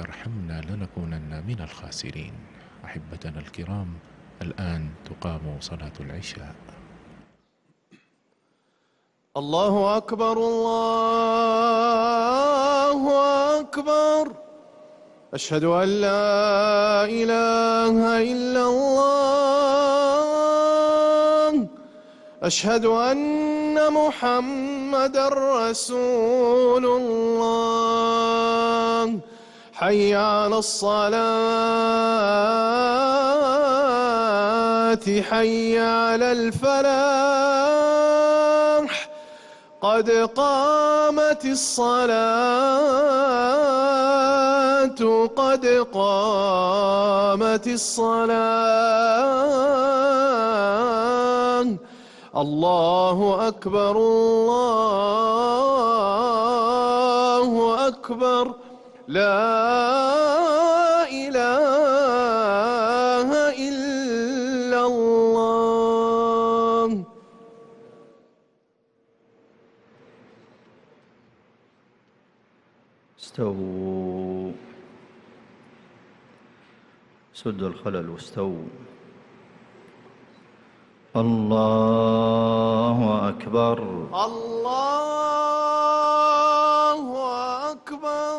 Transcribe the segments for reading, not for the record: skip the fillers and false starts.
ترحمنا لنكونن من الخاسرين. أحبتنا الكرام، الآن تقام صلاة العشاء. الله أكبر الله أكبر، أشهد أن لا إله إلا الله، أشهد أن محمدًا رسول الله. حي على الصلاة، حي على الفلاح، قد قامت الصلاة، قد قامت الصلاة. الله أكبر الله أكبر، لا إله إلا الله. استووا، سدوا الخلل واستووا. الله أكبر الله أكبر.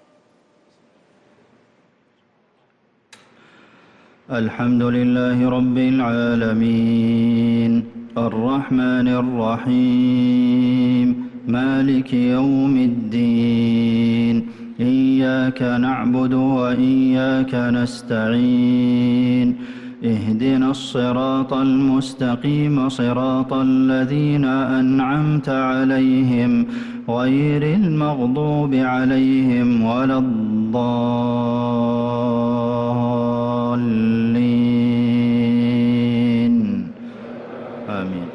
الحمد لله رب العالمين، الرحمن الرحيم، مالك يوم الدين. إياك نعبد وإياك نستعين، اهدنا الصراط المستقيم، صراط الذين أنعمت عليهم غير المغضوب عليهم ولا الضالين. آمين.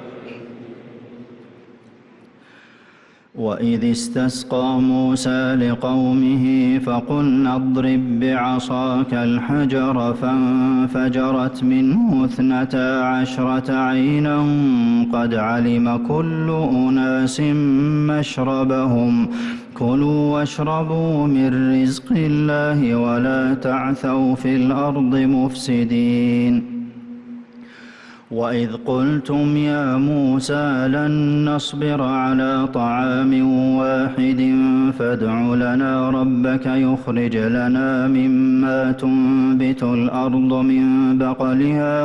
وإذ استسقى موسى لقومه فقلنا اضرب بعصاك الحجر فانفجرت منه 12 عينا قد علم كل أناس مشربهم كلوا واشربوا من رزق الله ولا تعثوا في الأرض مفسدين. وإذ قلتم يا موسى لن نصبر على طعام واحد فادع لنا ربك يخرج لنا مما تنبت الأرض من بقلها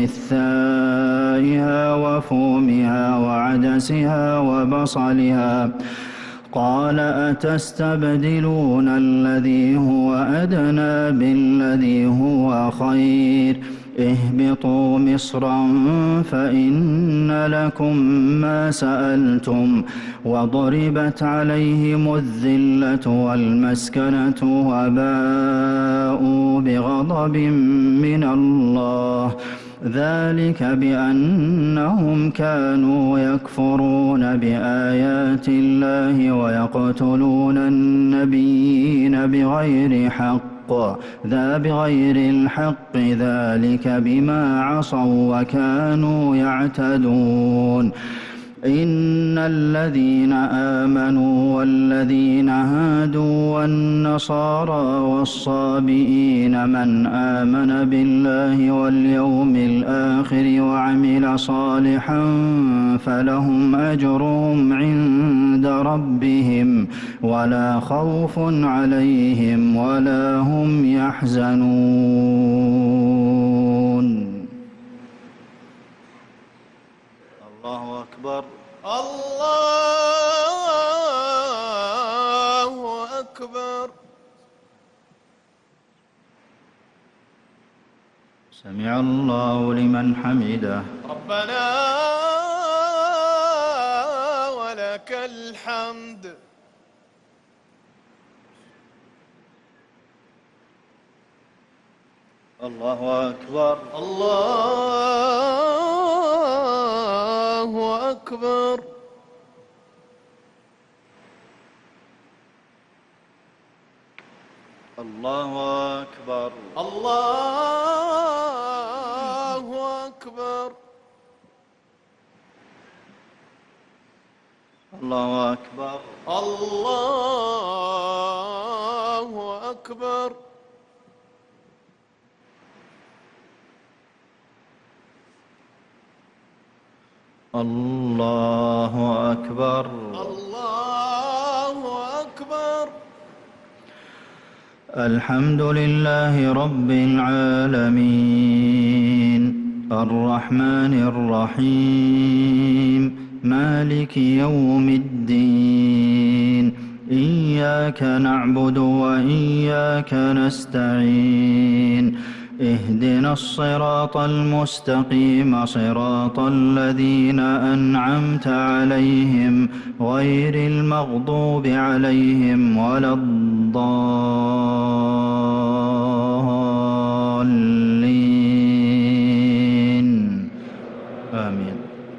وقثائها وفومها وعدسها وبصلها قال أتستبدلون الذي هو أدنى بالذي هو خير اهبطوا مصرا فإن لكم ما سألتم وضربت عليهم الذلة والمسكنة وباءوا بغضب من الله ذلك بأنهم كانوا يكفرون بآيات الله ويقتلون النبيين بغير الحق ذلك بما عصوا وكانوا يعتدون. إن الذين آمنوا والذين هادوا والنصارى والصابئين من آمن بالله واليوم الآخر وعمل صالحا فلهم أجرهم عند ربهم ولا خوف عليهم ولا هم يحزنون. الله أكبر الله أكبر. سمع الله لمن حمده. ربنا ولك الحمد. الله أكبر الله أكبر. الله أكبر الله أكبر. الله أكبر الله أكبر. الله أكبر. الله أكبر. الحمد لله رب العالمين الرحمن الرحيم مالك يوم الدين إياك نعبد وإياك نستعين اهدنا الصراط المستقيم صراط الذين أنعمت عليهم غير المغضوب عليهم ولا الضالين آمين.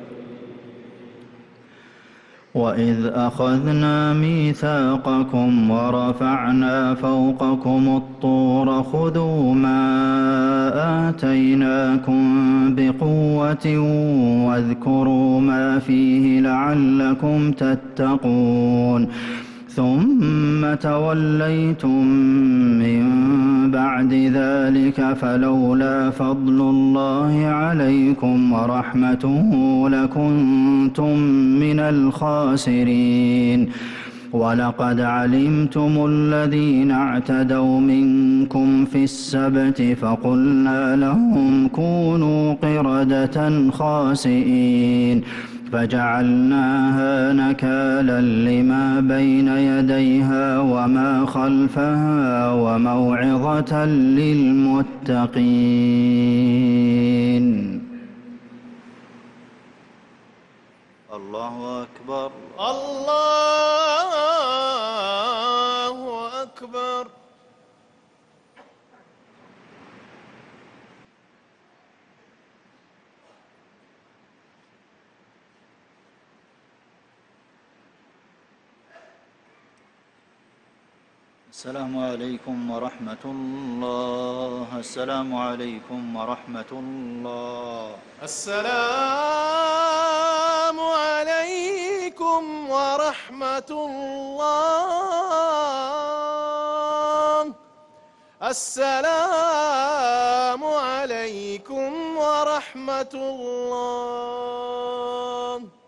وإذ أخذنا ميثاقكم ورفعنا فوقكم الطور خذوا ما آتيناكم بقوة واذكروا ما فيه لعلكم تتقون ثم توليتم من بعد ذلك فلولا فضل الله عليكم ورحمته لكنتم من الخاسرين ولقد علمتم الذين اعتدوا منكم في السبت فقلنا لهم كونوا قردة خاسئين فجعلناها نكالا لما بين يديها وما خلفها وموعظة للمتقين. الله أكبر. الله أكبر. السلام عليكم ورحمة الله. السلام عليكم ورحمة الله. السلام عليكم ورحمة الله. السلام عليكم ورحمة الله.